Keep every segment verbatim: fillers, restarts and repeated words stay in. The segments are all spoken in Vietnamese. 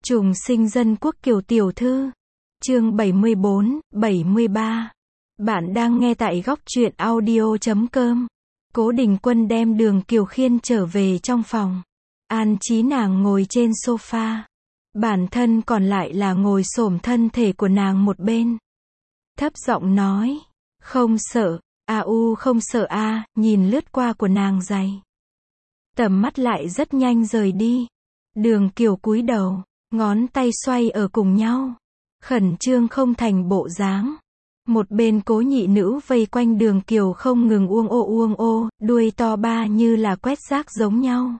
Trùng sinh dân quốc Kiều tiểu thư. Chương bảy mươi bốn, bảy mươi ba. Bạn đang nghe tại góc truyện audio chấm com. Cố Đình Quân đem Đường Kiều khiên trở về trong phòng. An trí nàng ngồi trên sofa. Bản thân còn lại là ngồi xổm thân thể của nàng một bên. Thấp giọng nói. Không sợ, a u không sợ a, nhìn lướt qua của nàng dày. Tầm mắt lại rất nhanh rời đi. Đường Kiều cúi đầu, ngón tay xoay ở cùng nhau. Khẩn trương không thành bộ dáng. Một bên Cố nhị nữ vây quanh Đường Kiều không ngừng uông ô uông ô, đuôi to ba như là quét rác giống nhau.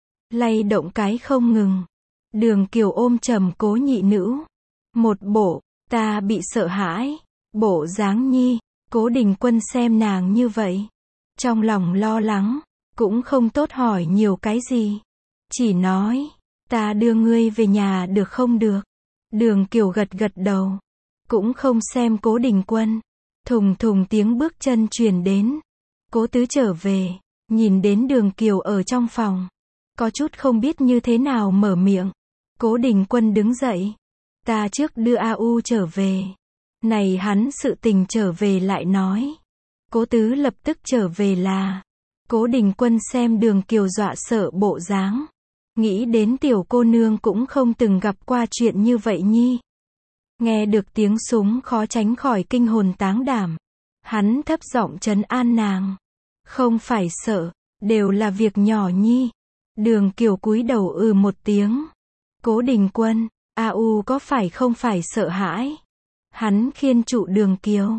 Lay động cái không ngừng. Đường Kiều ôm chầm Cố nhị nữ. Một bộ, ta bị sợ hãi. Bộ dáng nhi. Cố Đình Quân xem nàng như vậy. Trong lòng lo lắng, cũng không tốt hỏi nhiều cái gì. Chỉ nói, ta đưa ngươi về nhà được không được. Đường Kiều gật gật đầu. Cũng không xem Cố Đình Quân. Thùng thùng tiếng bước chân truyền đến. Cố tứ trở về, nhìn đến Đường Kiều ở trong phòng. Có chút không biết như thế nào mở miệng. Cố Đình Quân đứng dậy. Ta trước đưa a u trở về. Này hắn sự tình trở về lại nói. Cố tứ lập tức trở về là. Cố Đình Quân xem Đường Kiều dọa sợ bộ dáng. Nghĩ đến tiểu cô nương cũng không từng gặp qua chuyện như vậy nhi. Nghe được tiếng súng khó tránh khỏi kinh hồn táng đảm. Hắn thấp giọng trấn an nàng. Không phải sợ, đều là việc nhỏ nhi. Đường Kiều cúi đầu ừ một tiếng. Cố Đình Quân, a u có phải không phải sợ hãi? Hắn khiên trụ Đường Kiều.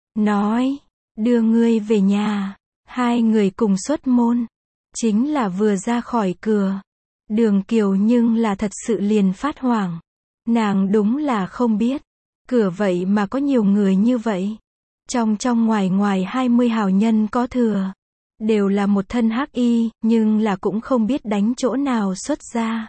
Nói, đưa ngươi về nhà. Hai người cùng xuất môn. Chính là vừa ra khỏi cửa. Đường Kiều nhưng là thật sự liền phát hoảng. Nàng đúng là không biết. Cửa vậy mà có nhiều người như vậy. Trong trong ngoài ngoài hai mươi hào nhân có thừa. Đều là một thân hắc y, nhưng là cũng không biết đánh chỗ nào xuất ra.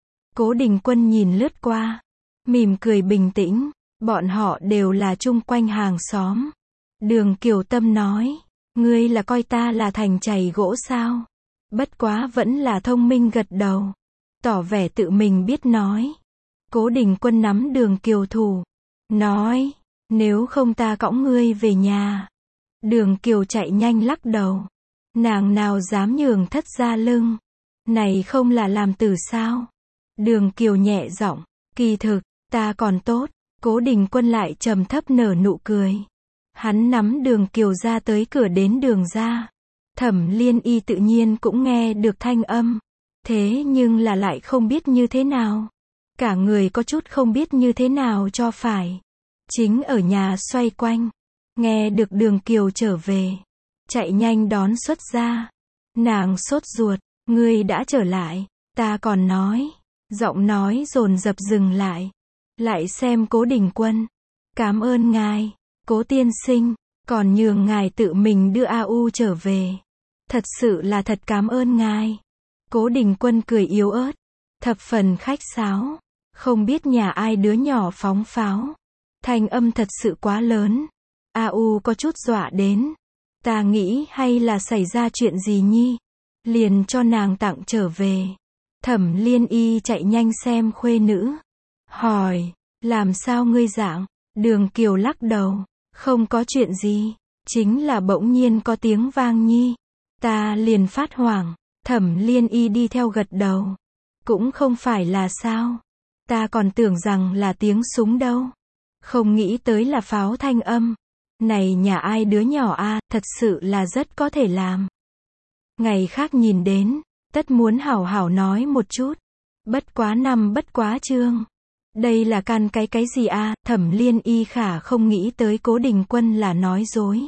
Cố Đình Quân nhìn lướt qua. Mỉm cười bình tĩnh. Bọn họ đều là chung quanh hàng xóm. Đường Kiều Tâm nói. Ngươi là coi ta là thành chày gỗ sao? Bất quá vẫn là thông minh gật đầu. Tỏ vẻ tự mình biết nói. Cố Đình Quân nắm Đường Kiều thủ. Nói. Nếu không ta cõng ngươi về nhà. Đường Kiều chạy nhanh lắc đầu. Nàng nào dám nhường thất ra lưng. Này không là làm tử sao? Đường Kiều nhẹ giọng. Kỳ thực, ta còn tốt. Cố Đình Quân lại trầm thấp nở nụ cười. Hắn nắm Đường Kiều ra tới cửa đến đường ra. Thẩm Liên Y tự nhiên cũng nghe được thanh âm. Thế nhưng là lại không biết như thế nào. Cả người có chút không biết như thế nào cho phải. Chính ở nhà xoay quanh. Nghe được Đường Kiều trở về. Chạy nhanh đón xuất ra. Nàng sốt ruột. Ngươi đã trở lại. Ta còn nói. Giọng nói dồn dập dừng lại. Lại xem Cố Đình Quân. Cảm ơn ngài. Cố tiên sinh. Còn nhường ngài tự mình đưa a u trở về. Thật sự là thật cảm ơn ngài. Cố Đình Quân cười yếu ớt. Thập phần khách sáo. Không biết nhà ai đứa nhỏ phóng pháo. Thanh âm thật sự quá lớn. a u có chút dọa đến. Ta nghĩ hay là xảy ra chuyện gì nhi. Liền cho nàng tặng trở về. Thẩm Liên Y chạy nhanh xem khuê nữ. Hỏi. Làm sao ngươi dạng? Đường Kiều lắc đầu. Không có chuyện gì. Chính là bỗng nhiên có tiếng vang nhi. Ta liền phát hoảng. Thẩm Liên Y đi theo gật đầu. Cũng không phải là sao. Ta còn tưởng rằng là tiếng súng đâu. Không nghĩ tới là pháo thanh âm. Này nhà ai đứa nhỏ a, thật sự là rất có thể làm. Ngày khác nhìn đến, tất muốn hảo hảo nói một chút. Bất quá năm bất quá chương. Đây là can cái cái gì a? Thẩm Liên Y khả không nghĩ tới Cố Đình Quân là nói dối.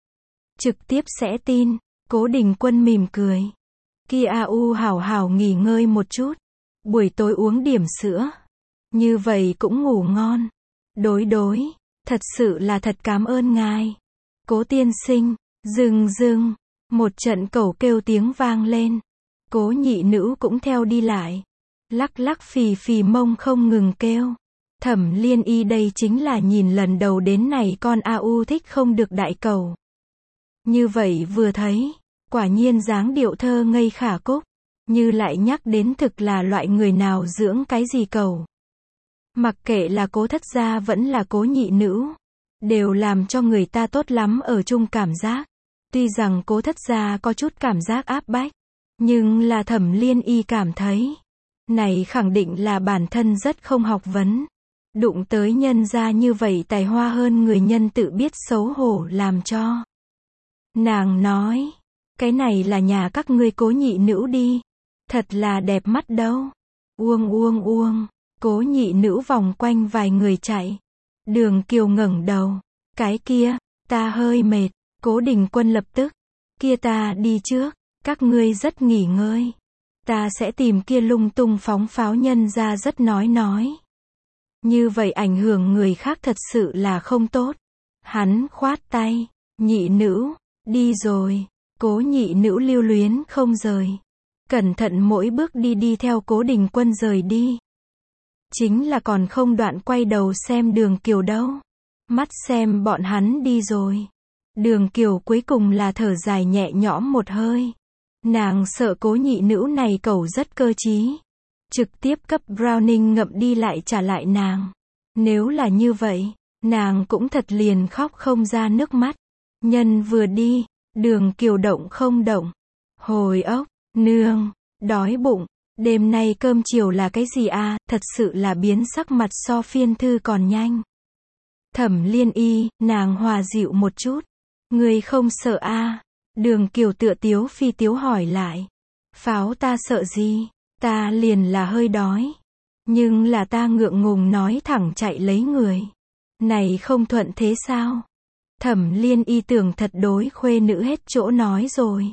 Trực tiếp sẽ tin. Cố Đình Quân mỉm cười. Kia a u hảo hảo nghỉ ngơi một chút. Buổi tối uống điểm sữa. Như vậy cũng ngủ ngon. Đối đối. Thật sự là thật cảm ơn ngài. Cố tiên sinh. Dừng dừng. Một trận cẩu kêu tiếng vang lên. Cố nhị nữ cũng theo đi lại. Lắc lắc phì phì mông không ngừng kêu. Thẩm Liên Y đây chính là nhìn lần đầu đến này con a u thích không được đại cẩu. Như vậy vừa thấy. Quả nhiên dáng điệu thơ ngây khả cúc. Như lại nhắc đến thực là loại người nào dưỡng cái gì cẩu. Mặc kệ là Cố Thất gia vẫn là Cố nhị nữ, đều làm cho người ta tốt lắm ở chung cảm giác. Tuy rằng Cố Thất gia có chút cảm giác áp bách, nhưng là Thẩm Liên Y cảm thấy, này khẳng định là bản thân rất không học vấn. Đụng tới nhân gia như vậy tài hoa hơn người nhân tự biết xấu hổ làm cho. Nàng nói, cái này là nhà các ngươi Cố nhị nữ đi. Thật là đẹp mắt đâu. Uông uông uông, Cố nhị nữ vòng quanh vài người chạy. Đường Kiều ngẩng đầu, cái kia, ta hơi mệt. Cố Đình Quân lập tức, kia ta đi trước, các ngươi rất nghỉ ngơi. Ta sẽ tìm kia lung tung phóng pháo nhân ra rất nói nói. Như vậy ảnh hưởng người khác thật sự là không tốt. Hắn khoát tay, nhị nữ, đi rồi. Cố nhị nữ lưu luyến không rời. Cẩn thận mỗi bước đi đi theo Cố Đình Quân rời đi. Chính là còn không đoạn quay đầu xem Đường Kiều đâu. Mắt xem bọn hắn đi rồi. Đường Kiều cuối cùng là thở dài nhẹ nhõm một hơi. Nàng sợ Cố nhị nữ này cẩu rất cơ trí. Trực tiếp cấp Browning ngậm đi lại trả lại nàng. Nếu là như vậy, nàng cũng thật liền khóc không ra nước mắt. Nhân vừa đi, Đường Kiều động không động. Hồi ốc, nương, đói bụng, đêm nay cơm chiều là cái gì à, thật sự là biến sắc mặt so phiên thư còn nhanh. Thẩm Liên Y, nàng hòa dịu một chút. Người không sợ à? Đường Kiều tựa tiếu phi tiếu hỏi lại. Pháo ta sợ gì? Ta liền là hơi đói. Nhưng là ta ngượng ngùng nói thẳng chạy lấy người. Này không thuận thế sao? Thẩm Liên Y tưởng thật đối khuê nữ hết chỗ nói rồi.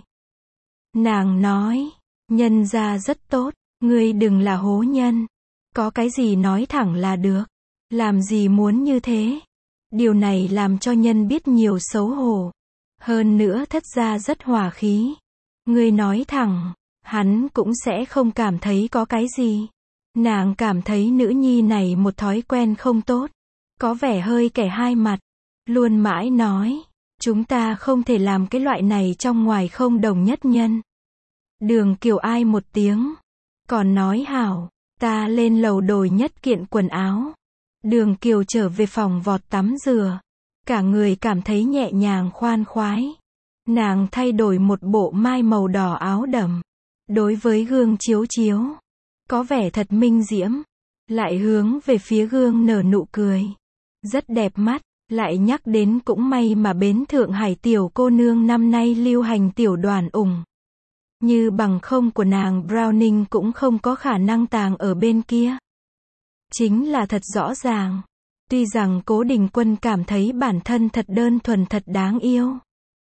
Nàng nói, nhân gia rất tốt, ngươi đừng là hố nhân. Có cái gì nói thẳng là được. Làm gì muốn như thế? Điều này làm cho nhân biết nhiều xấu hổ. Hơn nữa Thất gia rất hòa khí. Ngươi nói thẳng, hắn cũng sẽ không cảm thấy có cái gì. Nàng cảm thấy nữ nhi này một thói quen không tốt. Có vẻ hơi kẻ hai mặt. Luôn mãi nói, chúng ta không thể làm cái loại này trong ngoài không đồng nhất nhân. Đường Kiều ai một tiếng. Còn nói hảo, ta lên lầu đổi nhất kiện quần áo. Đường Kiều trở về phòng vọt tắm rửa. Cả người cảm thấy nhẹ nhàng khoan khoái. Nàng thay đổi một bộ mai màu đỏ áo đầm. Đối với gương chiếu chiếu. Có vẻ thật minh diễm. Lại hướng về phía gương nở nụ cười. Rất đẹp mắt. Lại nhắc đến cũng may mà bến Thượng Hải tiểu cô nương năm nay lưu hành tiểu đoàn ủng. Như bằng không của nàng Browning cũng không có khả năng tàng ở bên kia. Chính là thật rõ ràng. Tuy rằng Cố Đình Quân cảm thấy bản thân thật đơn thuần thật đáng yêu.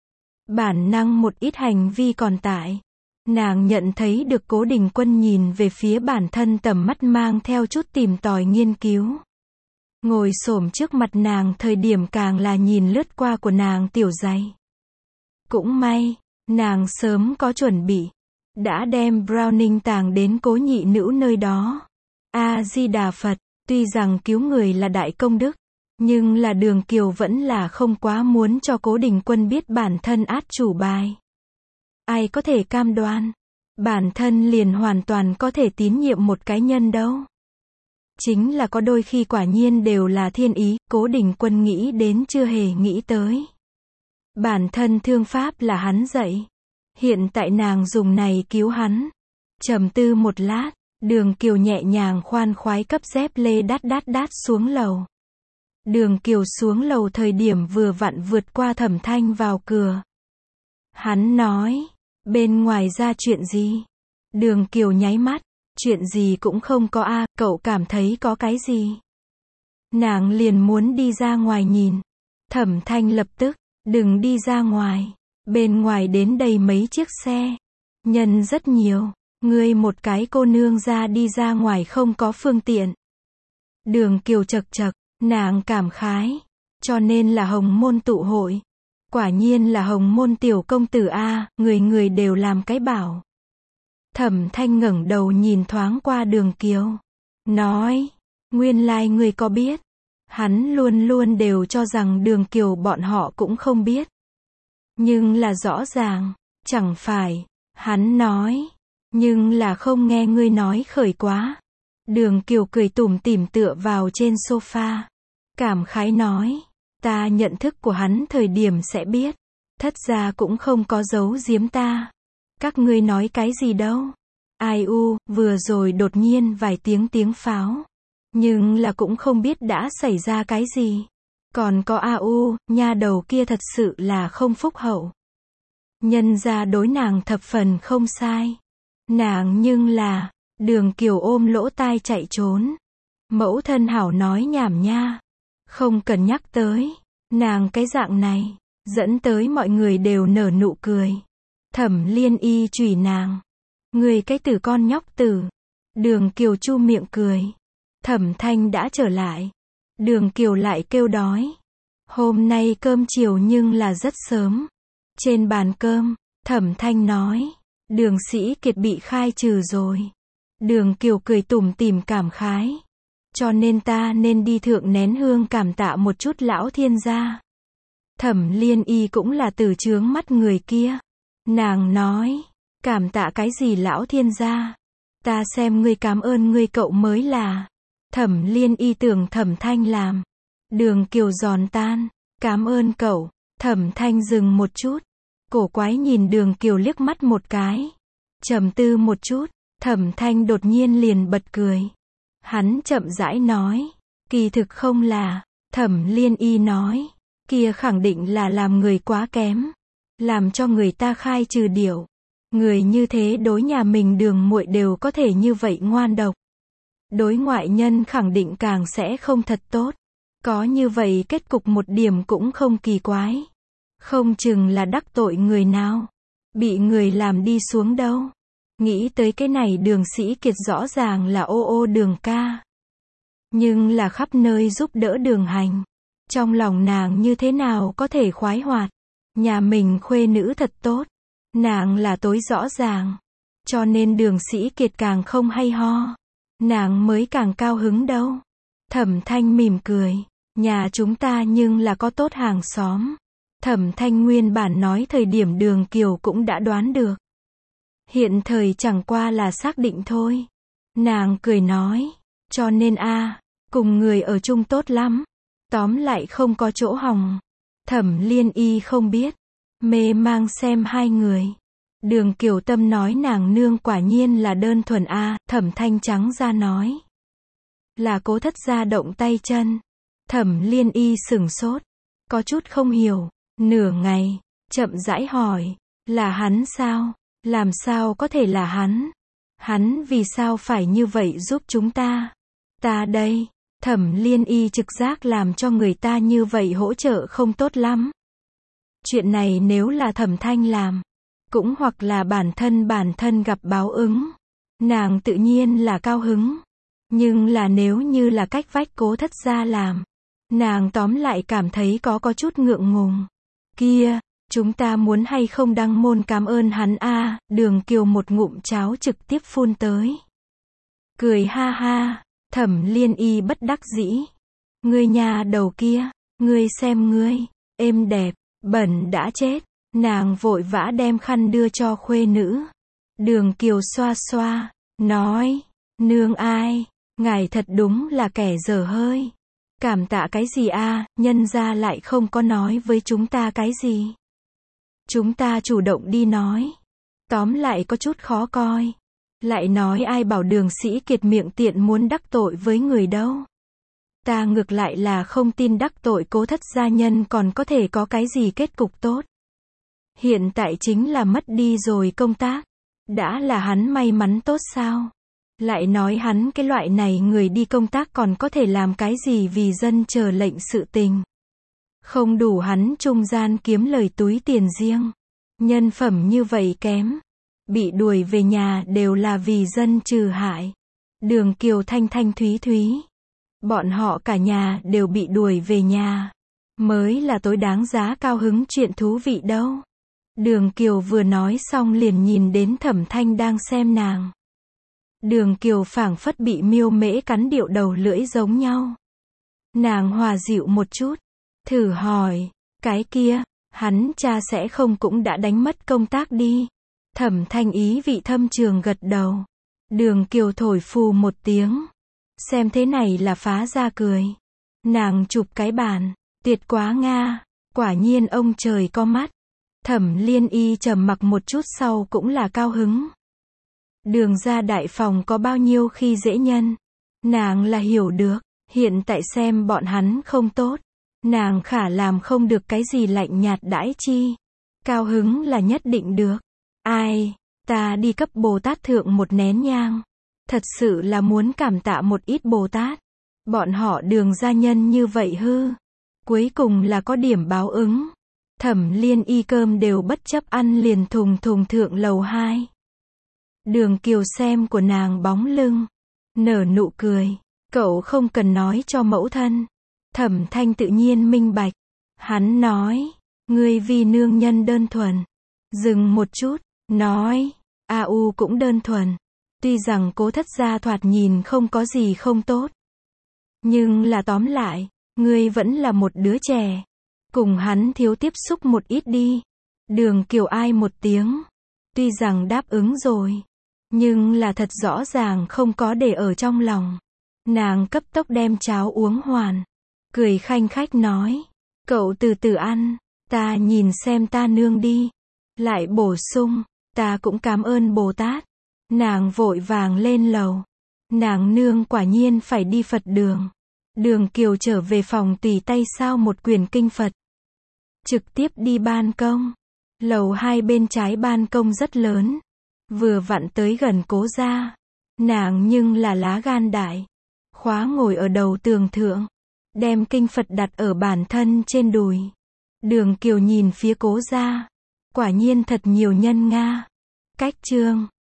Bản năng một ít hành vi còn tại. Nàng nhận thấy được Cố Đình Quân nhìn về phía bản thân tầm mắt mang theo chút tìm tòi nghiên cứu. Ngồi xổm trước mặt nàng thời điểm càng là nhìn lướt qua của nàng tiểu giày. Cũng may, nàng sớm có chuẩn bị. Đã đem Browning tàng đến Cố nhị nữ nơi đó. A-di-đà Phật, tuy rằng cứu người là đại công đức, nhưng là Đường Kiều vẫn là không quá muốn cho Cố Đình Quân biết bản thân át chủ bài. Ai có thể cam đoan, bản thân liền hoàn toàn có thể tín nhiệm một cá nhân đâu. Chính là có đôi khi quả nhiên đều là thiên ý, Cố Đình Quân nghĩ đến chưa hề nghĩ tới. Bản thân thương pháp là hắn dạy. Hiện tại nàng dùng này cứu hắn. Trầm tư một lát, Đường Kiều nhẹ nhàng khoan khoái cấp dép lê đát đát đát xuống lầu. Đường Kiều xuống lầu thời điểm vừa vặn vượt qua Thẩm Thanh vào cửa. Hắn nói, bên ngoài ra chuyện gì? Đường Kiều nháy mắt, chuyện gì cũng không có a, cậu cảm thấy có cái gì? Nàng liền muốn đi ra ngoài nhìn. Thẩm Thanh lập tức, đừng đi ra ngoài. Bên ngoài đến đây mấy chiếc xe. Nhân rất nhiều. Ngươi một cái cô nương ra đi ra ngoài không có phương tiện. Đường Kiều chật chật, nàng cảm khái. Cho nên là hồng môn tụ hội. Quả nhiên là hồng môn tiểu công tử a, người người đều làm cái bảo. Thẩm Thanh ngẩng đầu nhìn thoáng qua Đường Kiều. Nói, nguyên lai like ngươi có biết. Hắn luôn luôn đều cho rằng Đường Kiều bọn họ cũng không biết. Nhưng là rõ ràng, chẳng phải, hắn nói, nhưng là không nghe ngươi nói khởi quá. Đường Kiều cười tủm tỉm tựa vào trên sofa. Cảm khái nói. Ta nhận thức của hắn thời điểm sẽ biết. Thất gia cũng không có giấu giếm ta. Các ngươi nói cái gì đâu. Ai u, vừa rồi đột nhiên vài tiếng tiếng pháo. Nhưng là cũng không biết đã xảy ra cái gì. Còn có a u, nha đầu kia thật sự là không phúc hậu. Nhân ra đối nàng thập phần không sai. Nàng nhưng là, Đường Kiều ôm lỗ tai chạy trốn. Mẫu thân hảo nói nhảm nha. Không cần nhắc tới. Nàng cái dạng này, dẫn tới mọi người đều nở nụ cười. Thẩm Liên Y chửi nàng. Người cái tử con nhóc tử. Đường Kiều chu miệng cười. Thẩm Thanh đã trở lại. Đường Kiều lại kêu đói. Hôm nay cơm chiều nhưng là rất sớm. Trên bàn cơm, Thẩm Thanh nói. Đường Sĩ Kiệt bị khai trừ rồi. Đường Kiều cười tủm tỉm cảm khái. Cho nên ta nên đi thượng nén hương cảm tạ một chút lão thiên gia. Thẩm Liên Y cũng là từ chướng mắt người kia. Nàng nói. Cảm tạ cái gì lão thiên gia? Ta xem ngươi cảm ơn ngươi cậu mới là. Thẩm Liên Y tưởng Thẩm Thanh làm. Đường Kiều giòn tan. Cảm ơn cậu. Thẩm Thanh dừng một chút. Cổ quái nhìn Đường Kiều liếc mắt một cái. Trầm tư một chút. Thẩm Thanh đột nhiên liền bật cười. Hắn chậm rãi nói. Kỳ thực không là. Thẩm Liên Y nói. Kia khẳng định là làm người quá kém. Làm cho người ta khai trừ điểu. Người như thế đối nhà mình Đường muội đều có thể như vậy ngoan độc. Đối ngoại nhân khẳng định càng sẽ không thật tốt. Có như vậy kết cục một điểm cũng không kỳ quái. Không chừng là đắc tội người nào. Bị người làm đi xuống đâu. Nghĩ tới cái này Đường Sĩ Kiệt rõ ràng là ô ô Đường ca. Nhưng là khắp nơi giúp đỡ Đường Hành. Trong lòng nàng như thế nào có thể khoái hoạt. Nhà mình khuê nữ thật tốt. Nàng là tối rõ ràng. Cho nên Đường Sĩ Kiệt càng không hay ho. Nàng mới càng cao hứng đâu. Thẩm Thanh mỉm cười. Nhà chúng ta nhưng là có tốt hàng xóm. Thẩm Thanh nguyên bản nói thời điểm Đường Kiều cũng đã đoán được. Hiện thời chẳng qua là xác định thôi. Nàng cười nói. Cho nên a cùng người ở chung tốt lắm. Tóm lại không có chỗ hỏng. Thẩm Liên Y không biết. Mê mang xem hai người. Đường Kiều Tâm nói nàng nương quả nhiên là đơn thuần a Thẩm Thanh trắng ra nói. Là Cố thất gia động tay chân. Thẩm Liên Y sửng sốt. Có chút không hiểu. Nửa ngày. Chậm rãi hỏi. Là hắn sao? Làm sao có thể là hắn? Hắn vì sao phải như vậy giúp chúng ta? Ta đây. Thẩm Liên Y trực giác làm cho người ta như vậy hỗ trợ không tốt lắm. Chuyện này nếu là Thẩm Thanh làm. Cũng hoặc là bản thân bản thân gặp báo ứng. Nàng tự nhiên là cao hứng. Nhưng là nếu như là cách vách Cố thất gia làm. Nàng tóm lại cảm thấy có có chút ngượng ngùng. Kia, chúng ta muốn hay không đăng môn cảm ơn hắn a Đường Kiều một ngụm cháo trực tiếp phun tới. Cười ha ha, Thẩm Liên Y bất đắc dĩ. Ngươi nhà đầu kia, ngươi xem ngươi, êm đẹp, bẩn đã chết. Nàng vội vã đem khăn đưa cho khuê nữ. Đường Kiều xoa xoa, nói, nương ai, ngài thật đúng là kẻ dở hơi. Cảm tạ cái gì a nhân ra lại không có nói với chúng ta cái gì. Chúng ta chủ động đi nói. Tóm lại có chút khó coi. Lại nói ai bảo Đường Sĩ Kiệt miệng tiện muốn đắc tội với người đâu. Ta ngược lại là không tin đắc tội Cố thất gia nhân còn có thể có cái gì kết cục tốt. Hiện tại chính là mất đi rồi công tác. Đã là hắn may mắn tốt sao? Lại nói hắn cái loại này người đi công tác còn có thể làm cái gì vì dân chờ lệnh sự tình. Không đủ hắn trung gian kiếm lời túi tiền riêng. Nhân phẩm như vậy kém. Bị đuổi về nhà đều là vì dân trừ hại. Đường Kiều thanh thanh thúy thúy. Bọn họ cả nhà đều bị đuổi về nhà. Mới là tối đáng giá cao hứng chuyện thú vị đâu. Đường Kiều vừa nói xong liền nhìn đến Thẩm Thanh đang xem nàng. Đường Kiều phảng phất bị miêu mễ cắn điệu đầu lưỡi giống nhau. Nàng hòa dịu một chút. Thử hỏi. Cái kia. Hắn cha sẽ không cũng đã đánh mất công tác đi. Thẩm Thanh ý vị thâm trường gật đầu. Đường Kiều thổi phù một tiếng. Xem thế này là phá ra cười. Nàng chụp cái bàn. Tuyệt quá Nga. Quả nhiên ông trời có mắt. Thẩm Liên Y trầm mặc một chút sau cũng là cao hứng. Đường ra đại phòng có bao nhiêu khi dễ nhân. Nàng là hiểu được. Hiện tại xem bọn hắn không tốt. Nàng khả làm không được cái gì lạnh nhạt đãi chi. Cao hứng là nhất định được. Ai, ta đi cấp Bồ Tát thượng một nén nhang. Thật sự là muốn cảm tạ một ít Bồ Tát. Bọn họ đường gia nhân như vậy hư. Cuối cùng là có điểm báo ứng. Thẩm Liên Y cơm đều bất chấp ăn liền thùng thùng thượng lầu hai. Đường Kiều xem của nàng bóng lưng. Nở nụ cười. Cậu không cần nói cho mẫu thân. Thẩm Thanh tự nhiên minh bạch. Hắn nói. Ngươi vì nương nhân đơn thuần. Dừng một chút. Nói. A U cũng đơn thuần. Tuy rằng Cố thất gia thoạt nhìn không có gì không tốt. Nhưng là tóm lại. Ngươi vẫn là một đứa trẻ. Cùng hắn thiếu tiếp xúc một ít đi. Đường Kiều ai một tiếng. Tuy rằng đáp ứng rồi. Nhưng là thật rõ ràng không có để ở trong lòng. Nàng cấp tốc đem cháo uống hoàn. Cười khanh khách nói. Cậu từ từ ăn. Ta nhìn xem ta nương đi. Lại bổ sung. Ta cũng cảm ơn Bồ Tát. Nàng vội vàng lên lầu. Nàng nương quả nhiên phải đi Phật đường. Đường Kiều trở về phòng tùy tay sao một quyển kinh Phật. Trực tiếp đi ban công. Lầu hai bên trái ban công rất lớn. Vừa vặn tới gần Cố gia. Nàng nhưng là lá gan đại. Khóa ngồi ở đầu tường thượng. Đem kinh Phật đặt ở bản thân trên đùi. Đường Kiều nhìn phía Cố gia. Quả nhiên thật nhiều nhân Nga. Cách chương.